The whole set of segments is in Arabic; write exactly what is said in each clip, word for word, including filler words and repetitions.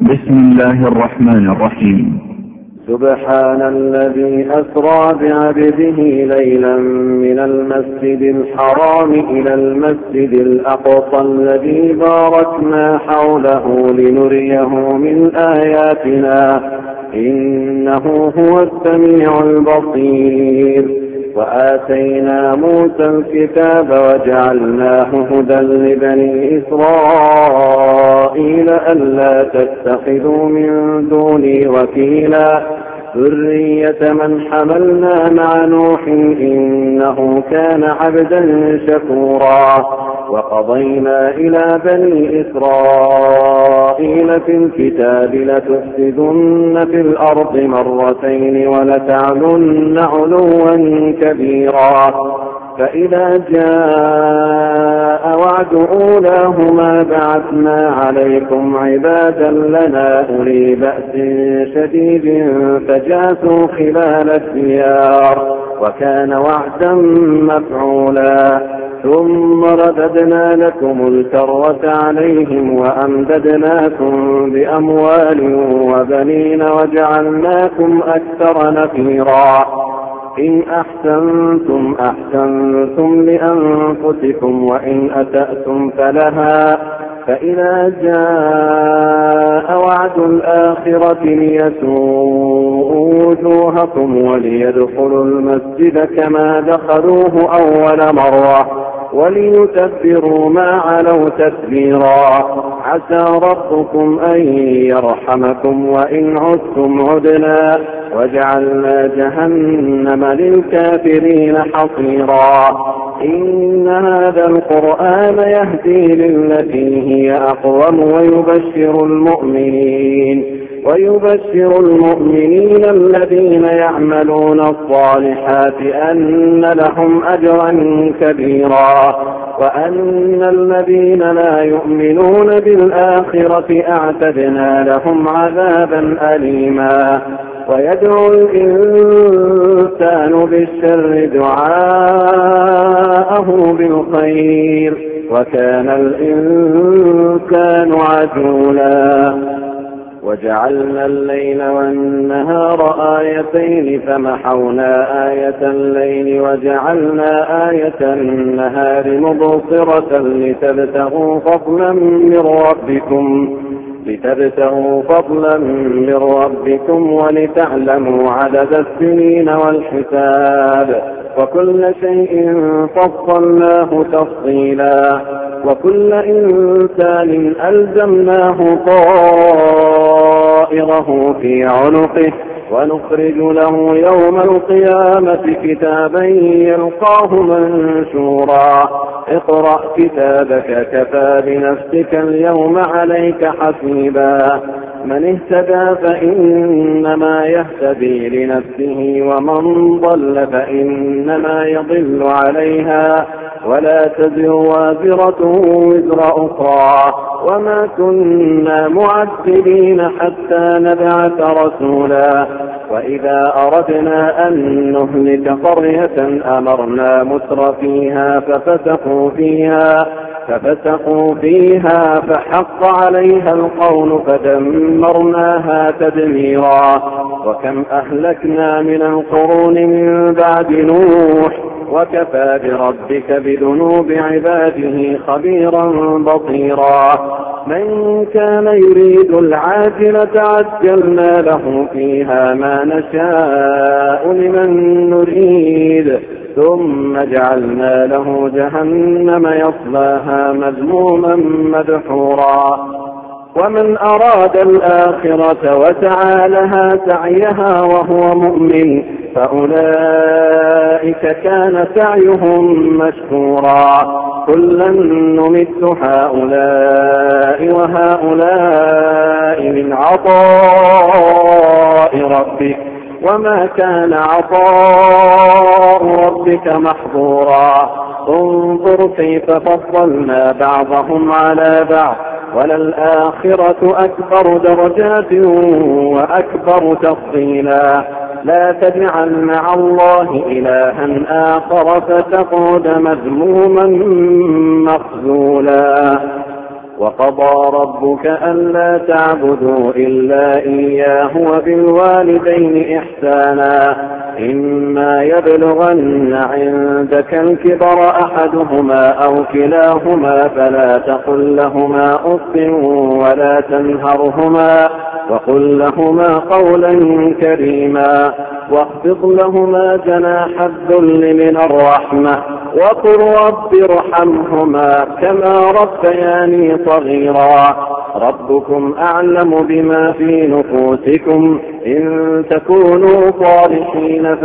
بسم الله الرحمن الرحيم. سبحان الذي أسرى بعبده ليلا من المسجد الحرام إلى المسجد الأقصى الذي باركنا حوله لنريه من آياتنا إنه هو السميع البصير. وآتينا موسى الكتاب وجعلناه هدى لبني إسرائيل ألا تتخذوا من دوني وكيلا ذرية من حملنا مع نوح إنه كان عبدا شكورا. وقضينا إلى بني إسرائيل في الكتاب لتفسدن في الأرض مرتين ولتعلن علوا كبيرا. فإذا جاء وعد أولاهما بعثنا عليكم عبادا لنا أولي بأس شديد فجاسوا خلال الديار وكان وعدا مفعولا. ثم رددنا لكم الكرة عليهم وأمددناكم بأموال وبنين وجعلناكم أكثر نفيرا. إن أحسنتم أحسنتم لأنفسكم وإن أسأتم فلها. فإذا جاء وعد الآخرة ليسوءوا وجوهكم وليدخلوا المسجد كما دخلوه أول مرة وليتبروا ما علوا تتبيرا. عسى ربكم أن يرحمكم وإن عدتم عدنا وجعلنا جهنم للكافرين حصيرا. إن هذا القرآن يهدي للتي هي أقوم ويبشر المؤمنين ويبشر المؤمنين الذين يعملون الصالحات أن لهم أجرا كبيرا وأن الذين لا يؤمنون بالآخرة أعتدنا لهم عذابا أليما. ويدعو الإنسان بالشر دعاءه بالخير وكان الإنسان عجولا. وجعلنا الليل والنهار آيتين فمحونا آية الليل وجعلنا آية النهار مبصرة لتبتغوا فضلا من ربكم لتبتغوا فضلا من ربكم ولتعلموا عدد السنين والحساب وكل شيء فصلناه تفصيلا. وكل إنسان ألزمناه طائره في عنقه ونخرج له يوم القيامة كتابا يلقاه منشورا. اقرأ كتابك كفى بنفسك اليوم عليك حسيبا. من اهتدى فإنما يهتدي لنفسه ومن ضل فإنما يضل عليها ولا تزر وازرة وزر أخرى وما كنا معذبين حتى نبعث رسولا. وإذا أردنا أن نهلك قرية أمرنا مترفيها ففسقوا فيها ففسقوا فيها فحق عليها القول فدمرناها تدميرا. وكم أهلكنا من القرون من بعد نوح وكفى بربك بذنوب عباده خبيرا بصيرا. من كان يريد العاجلة عجلنا له فيها ما نشاء لمن نريد ثم جعلنا له جهنم يصلاها مذموما مدحورا. ومن أراد الآخرة وسعى لها سعيها وهو مؤمن فأولئك كان سعيهم مشكورا. كلا نمد هؤلاء وهؤلاء من عطاء ربك وما كان عطاء ربك محظورا. انظر كيف فضلنا بعضهم على بعض وللآخرة أكبر درجات وأكبر تفضيلا. لا تجعل مع الله إلها آخر فتقعد مذموما مخذولا. وقضى ربك ألا تعبدوا إلا إياه وبالوالدين إحسانا إما يبلغن عندك الكبر أحدهما أو كلاهما فلا تقل لهما أف ولا تنهرهما وقل لهما قولا كريما واخفض لهما جناح الذل من الرحمة وقل رب ارحمهما كما ربياني صغيرا ربكم أعلم بما في نفوسكم إن تكونوا صالحين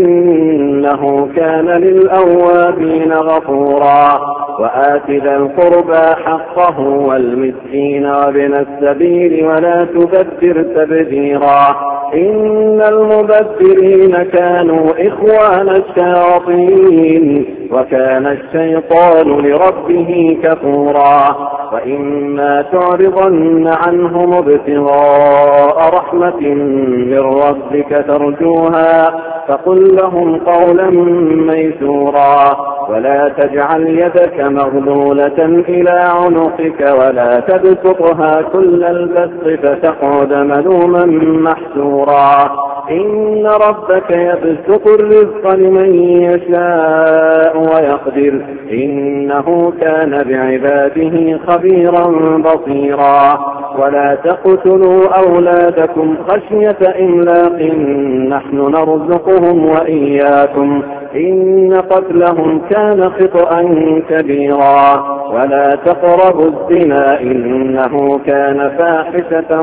فإنه كان للأوابين غفورا وآت ذا القربى حقه والمسكين وابن السبيل ولا تبذر تبذيرا إن المبذرين كانوا إخوان الشياطين وكان الشيطان لربه كفورا وإما تعرضن عنهم ابتغاء رحمة من ربك ترجوها فقل لهم قولا ميسورا ولا تجعل يدك مغلولة إلى عنقك ولا تبسطها كل البسط فتقعد ملوما محسورا إن ربك يبسط الرزق لمن يشاء ويقدر إنه كان بعباده خبيرا بصيرا ولا تقتلوا أولادكم خشية إملاق نحن نرزقهم وإياكم إن قتلهم كان خطأ كبيرا ولا تقربوا الزنا إنه كان فاحشة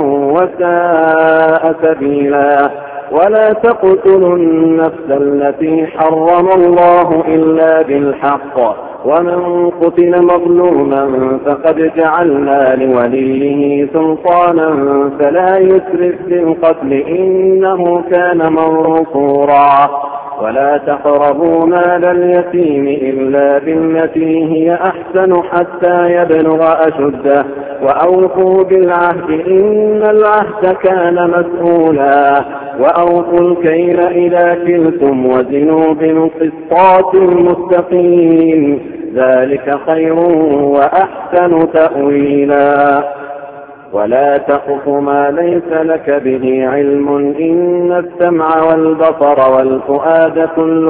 وساء سبيلا ولا تقتلوا النفس التي حرم الله إلا بالحق ومن قتل مظلوما فقد جعلنا لوليه سلطانا فلا يسرف في القتل إنه كان منصورا ولا تقربوا مال اليتيم إلا بالتي هي أحسن حتى يبلغ أشده وأوفوا بالعهد إن العهد كان مسؤولا وأوفوا الكيل إذا كلتم وزنوا بالقسطاس المستقيم ذلك خير وأحسن تأويلا ولا تقف ما ليس لك به علم إن السمع والبصر والفؤاد كل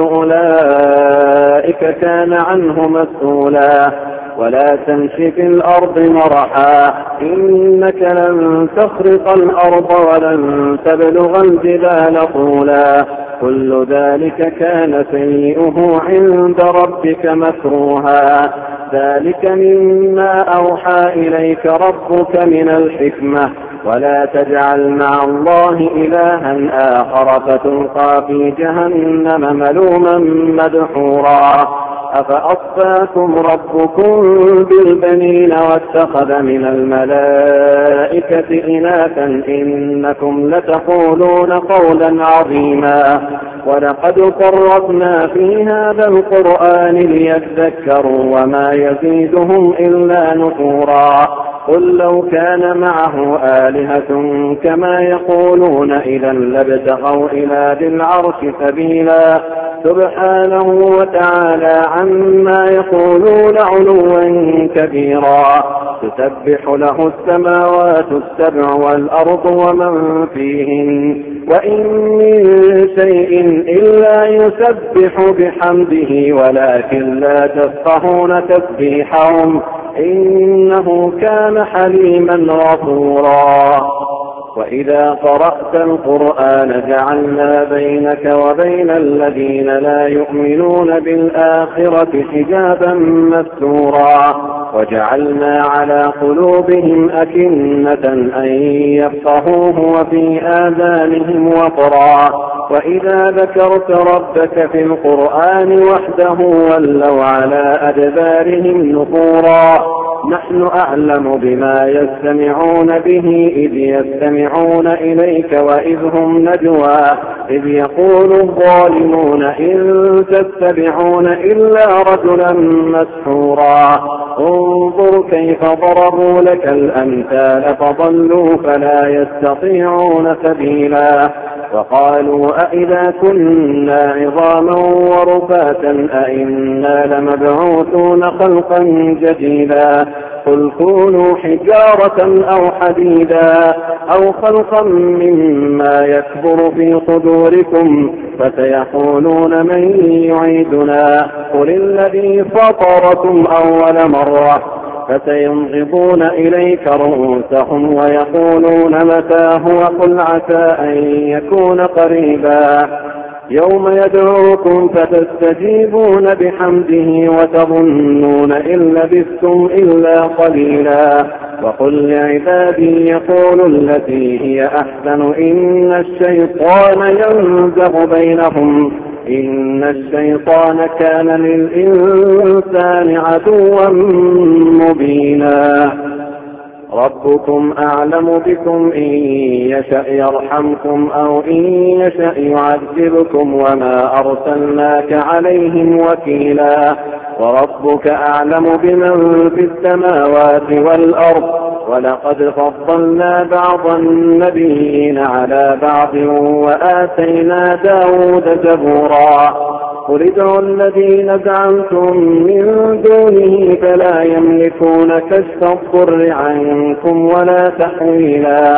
أولئك كان عنه مسؤولا ولا تمش في الأرض مرحا إنك لن تخرق الأرض ولن تبلغ الجبال طولا كل ذلك كان سيئه عند ربك مكروها ذلك مما أوحى إليك ربك من الحكمة ولا تجعل مع الله إلها آخر فتلقى في جهنم ملوما مدحورا أفأصفاكم ربكم بالبنين واتخذ من الملائكة إناثا إنكم لتقولون قولا عظيما ولقد صرفنا في هذا القرآن ليذكروا وما يزيدهم إلا نفورا قل لو كان معه آلهة كما يقولون إذا لابتغوا إلى ذي العرش سبيلا سبحانه وتعالى عما يقولون علوا كبيرا تسبح له السماوات السبع والأرض ومن فيهن وإن من شيء إلا يسبح بحمده ولكن لا تفقهون تسبيحهم إنه كان حليما غفورا وإذا قرأت القرآن جعلنا بينك وبين الذين لا يؤمنون بالآخرة حجابا مستورا وجعلنا على قلوبهم أكنة أن يفقهوه وفي آذانهم وقرا وإذا ذكرت ربك في القرآن وحده ولوا على أدبارهم نفورا نحن أعلم بما يستمعون به إذ يستمعون إليك وإذ هم نجوى إذ يقول الظالمون إن تتبعون إلا رجلا مسحورا انظر كيف ضربوا لك الأمثال فضلوا فلا يستطيعون سبيلا وقالوا أئذا كنا عظاما ورفاتا أئنا لمبعوثون خلقا جديدا قل كونوا حجارة أو حديدا أو خلقا مما يكبر في صدوركم فسيقولون من يعيدنا قل الذي فطركم أول مرة فسينغضون إليك رؤوسهم ويقولون متى هو قل عسى أن يكون قريبا يوم يدعوكم فتستجيبون بحمده وتظنون إن لبثتم إلا قليلا وقل لعبادي يقولوا التي هي أحسن إن الشيطان ينزغ بينهم إن الشيطان كان للإنسان عدوا مبينا ربكم أعلم بكم إن يشأ يرحمكم أو إن يشأ يعذبكم وما أرسلناك عليهم وكيلا وربك أعلم بمن في السماوات والأرض ولقد فضلنا بعض النبيين على بعض وآتينا داود زبورا قل ادعوا الذين زعمتم من دونه فلا يملكون كشف الضر عنكم ولا تحويلا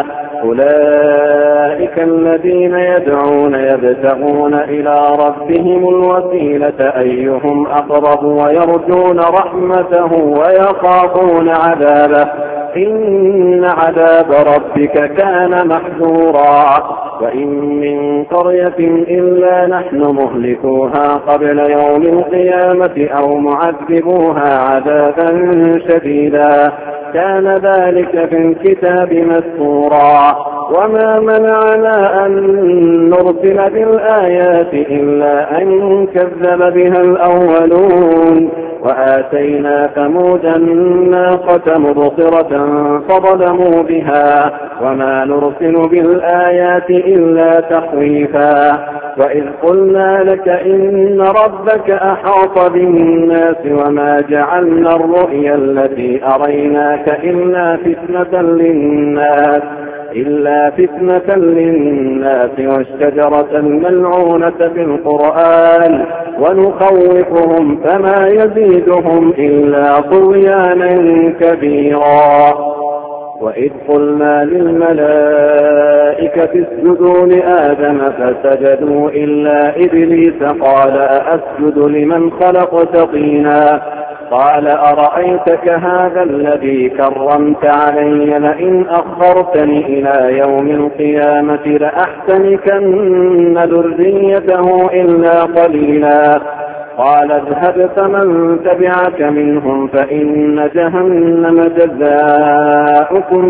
أولئك الذين يدعون يبتغون إلى ربهم الوسيلة أيهم أقرب ويرجون رحمته ويخافون عذابه إن عذاب ربك كان محذورا وإن من قرية إلا نحن مهلكوها قبل يوم القيامة أو معذبوها عذابا شديدا كان ذلك في الكتاب مسطورا وما منعنا أن نرسل بالآيات إلا أن كذب بها الأولون وآتينا ثمود الناقة مبصرة فظلموا بها وما نرسل بالآيات إلا تخويفا وإذ قلنا لك إن ربك أحاط بالناس وما جعلنا الرؤيا التي أريناك إلا فتنة للناس إلا فتنة للناس والشجرة الملعونة في القرآن ونخوفهم فما يزيدهم إلا طغيانا كبيرا وإذ قلنا للملائكة اسجدوا لآدم فسجدوا إلا إبليس قال أسجد لمن خلقت طينا قال أرأيتك هذا الذي كرمت علي لئن أخرتني إلى يوم القيامة لأحتنكن ذريته إلا قليلا قال اذهب فمن تبعك منهم فإن جهنم جزاؤكم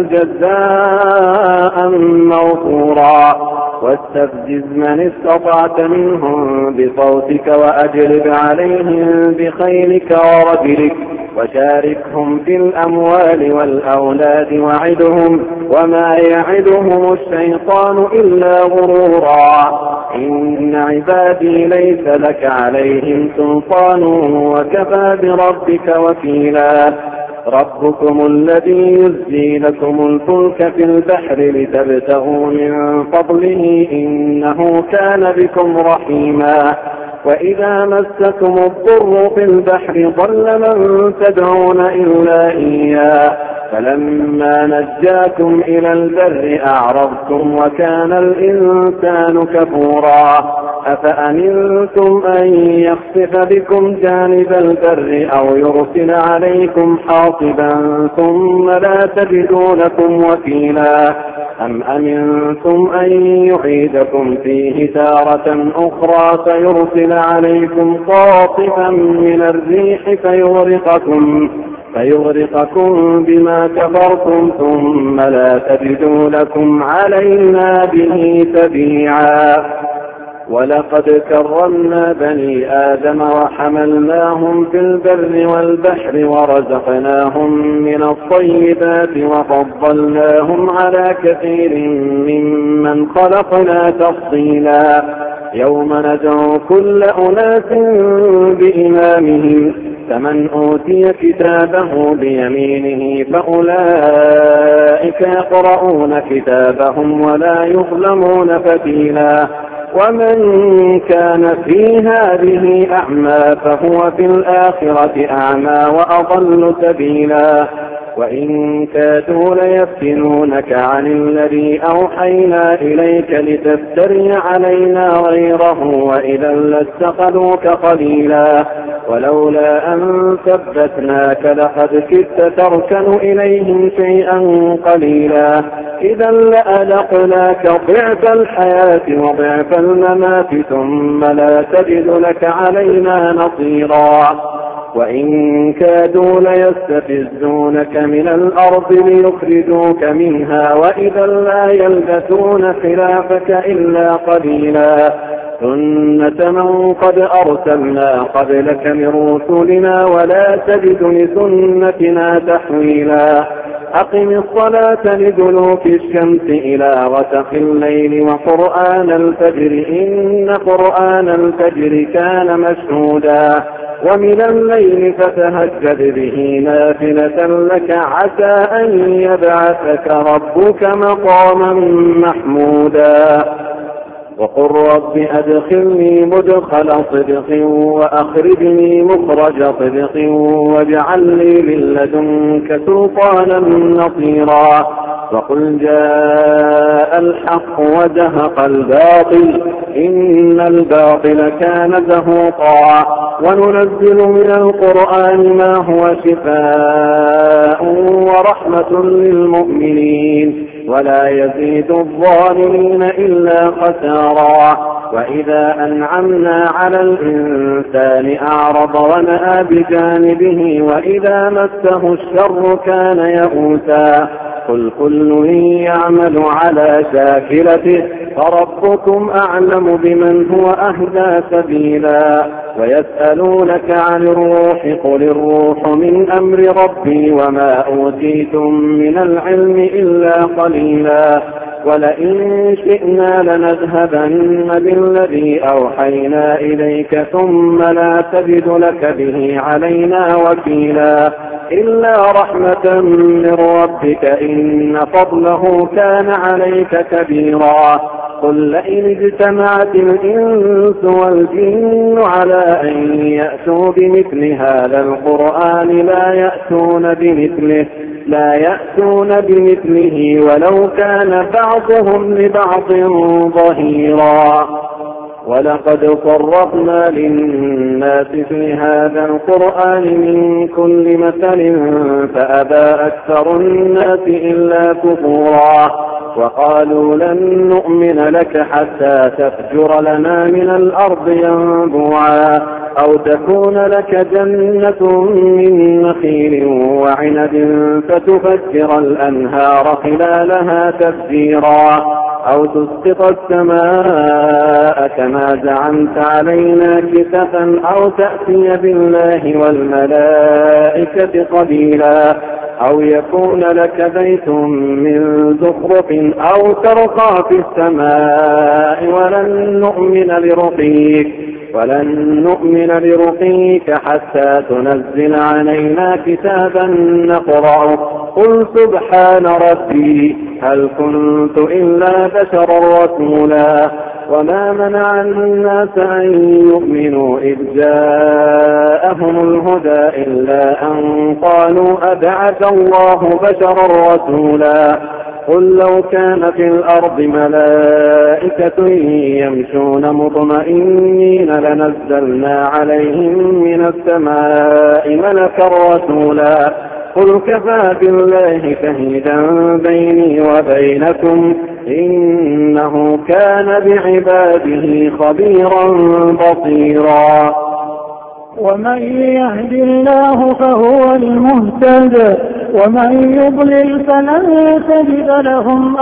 جزاء موفورا واستفزز من استطعت منهم بصوتك وأجلب عليهم بخيلك ورجلك وشاركهم في الأموال والأولاد وعدهم وما يعدهم الشيطان إلا غرورا إن عبادي ليس لك عليهم سلطان وكفى بربك وكيلا ربكم الذي يزجي لكم الفلك في البحر لتبتغوا من فضله إنه كان بكم رحيما وإذا مسكم الضر في البحر ضل من تدعون إلا إياه فلما نجاكم إلى البر أعرضتم وكان الإنسان كفورا أفأمنتم أن يخسف بكم جانب البر أو يرسل عليكم حاصبا ثم لا تجدوا لكم وكيلا أم أمنتم أن يعيدكم فيه تارة أخرى فيرسل عليكم قاصفا من الريح فيغرقكم فيغرقكم بما كفرتم ثم لا تجدوا لكم علينا به تبيعا ولقد كرمنا بني آدم وحملناهم في البر والبحر ورزقناهم من الطيبات وفضلناهم على كثير ممن خلقنا تفضيلا يوم ندعو كل أناس بإمامهم فمن أوتي كتابه بيمينه فأولئك يقرؤون كتابهم ولا يظلمون فتيلا ومن كان في هذه أعمى فهو في الآخرة أعمى وأضل سبيلا وإن كادوا ليفتنونك عن الذي أوحينا إليك لتفتري علينا غيره وإذا لاتخذوك خليلا ولولا أن ثبتناك لقد كدت تركن إليهم شيئا قليلا إذا لأذقناك ضعف الحياة وضعف الممات ثم لا تجد لك علينا نصيرا وإن كادوا ليستفزونك من الأرض ليخرجوك منها وإذا لا يلبثون خلافك إلا قليلا سنة من قد أرسلنا قبلك من رسلنا ولا تجد لسنتنا تحويلا أقم الصلاة لدلوك الشمس إلى غسق الليل وقرآن الفجر إن قرآن الفجر كان مشهودا ومن الليل فتهجد به نافلة لك عسى أن يبعثك ربك مقاما محمودا وقل رب أدخلني مدخل صدق وأخرجني مخرج صدق واجعل لي من لدنك سلطانا نصيرا وقل جاء الحق وزهق الباطل إن الباطل كان زهوقا وننزل من القرآن ما هو شفاء ورحمة للمؤمنين ولا يزيد الظالمين إلا خسارا وإذا أنعمنا على الإنسان أعرض ونأى بجانبه وإذا مسه الشر كان يئوسا قل كل يعمل على شاكلته فربكم أعلم بمن هو أهدى سبيلا ويسألونك عن الروح قل الروح من أمر ربي وما أوتيتم من العلم إلا قليلا ولئن شئنا لنذهبن بالذي أوحينا إليك ثم لا تجد لك به علينا وكيلا إلا رحمة من ربك إن فضله كان عليك كبيرا قل لئن اجتمعت الإنس والجن على أن يأتوا بمثل هذا القرآن لا يأتون بمثله لا يأتون بمثله ولو كان بعضهم لبعض ظهيرا ولقد صرفنا للناس في هذا القرآن من كل مثل فأبى أكثر الناس إلا كفورا وقالوا لن نؤمن لك حتى تفجر لنا من الأرض ينبوعا أو تكون لك جنة من نخيل وعنب فتفجر الأنهار خلالها تفجيرا أو تسقط السماء كما زعمت علينا كسفا أو تأتي بالله والملائكة قبيلا أو يكون لك بيت من زخرف أو ترقى في السماء ولن نؤمن لرقيك ولن نؤمن لرقيك حتى تنزل علينا كتابا نقرأه قل سبحان ربي هل كنت إلا بشرا رسولا وما منع الناس أن يؤمنوا إذ جاءهم الهدى إلا أن قالوا أبعث الله بشرا رسولا قل لو كان في الأرض ملائكة يمشون مطمئنين لنزلنا عليهم من السماء ملكا رسولا قل كفى بالله شهيدا بيني وبينكم إنه كان بعباده خبيرا بصيرا ومن يهد الله فهو المهتد ومن يضلل فلن تجد لهم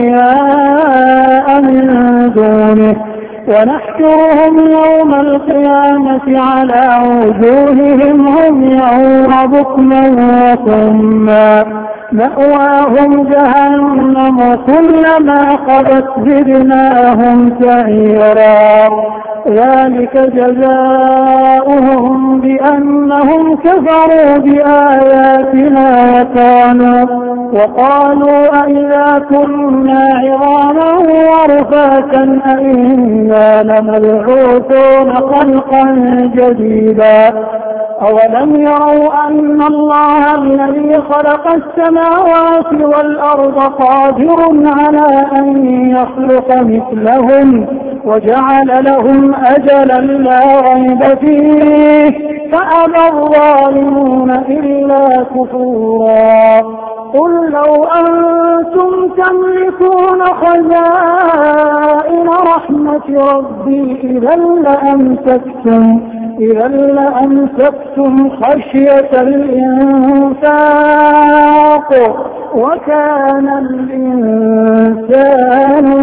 أولياء من دونه ونحشرهم يوم القيامة على وجوههم عميا وبكما وصما مأواهم جهنم كلما خبت زدناهم سعيرا ذلك جزاؤهم بأنهم كفروا بآياتنا وكانوا وقالوا أئذا كنا عظاما ورفاتا أئنا لمبعوثون خلقا جديدا أولم يروا أن الله الذي خلق السماوات والأرض قادر على أن يخلق مثلهم وجعل لهم أجلا لا ريب فيه فأبى الظالمون إلا كفورا. قل لو أنتم تملكون خزائن رحمة ربي إذا لأمسكتم إذا لأمسكتم خشية الإنفاق وكان الإنسان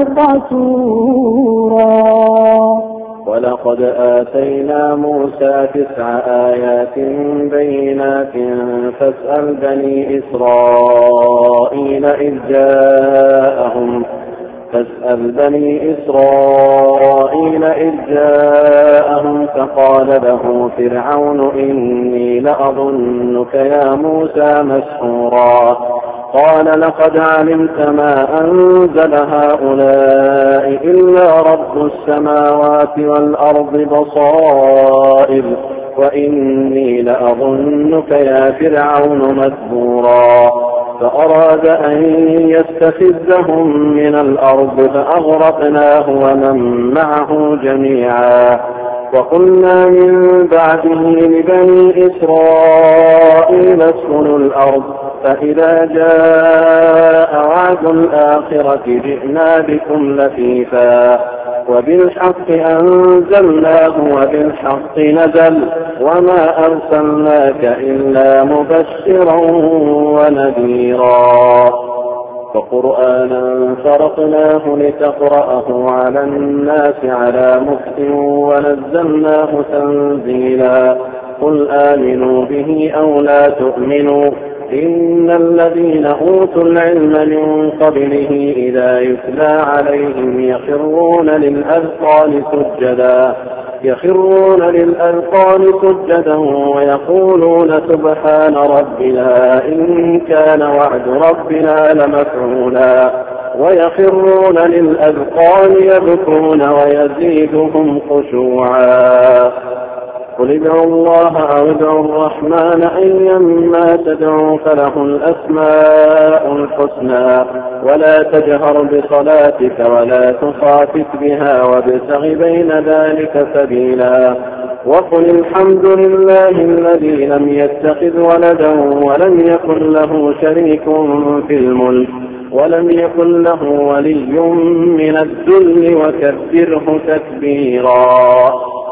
قتورا. ولقد آتينا موسى تسع آيات بينات فاسأل بني إسرائيل إذ جاءهم فاسأل بني إسرائيل إذ جاءهم فقال له فرعون إني لأظنك يا موسى مسحورا. قال لقد علمت ما أنزل هؤلاء إلا رب السماوات والأرض بصائر وإني لأظنك يا فرعون مثبورا. فأراد أن يستفزهم من الأرض فأغرقناه ومن معه جميعا. وقلنا من بعده لبني إسرائيل اسكنوا الأرض فإذا جاء وعد الآخرة جئنا بكم لفيفا وبالحق أنزلناه وبالحق نزل وما أرسلناك إلا مبشرا ونذيرا. وقرآنا فرقناه لتقرأه على الناس على مكث ونزلناه تنزيلا. قل آمنوا به أو لا تؤمنوا إن الذين أوتوا العلم من قبله إذا يتلى عليهم يخرون للأذقان سجدا يخرون للأذقان سجدا ويقولون سبحان ربنا إن كان وعد ربنا لمفعولا ويخرون للأذقان يبكون ويزيدهم خشوعا. قل ادعوا الله أو ادعوا الرحمن أيما تدعوا فله الأسماء الحسنى ولا تجهر بصلاتك ولا تخافت بها وابتغ بين ذلك سبيلا. وقل الحمد لله الذي لم يتخذ ولدا ولم يكن له شريك في الملك ولم يكن له ولي من الذل وكبره تكبيرا.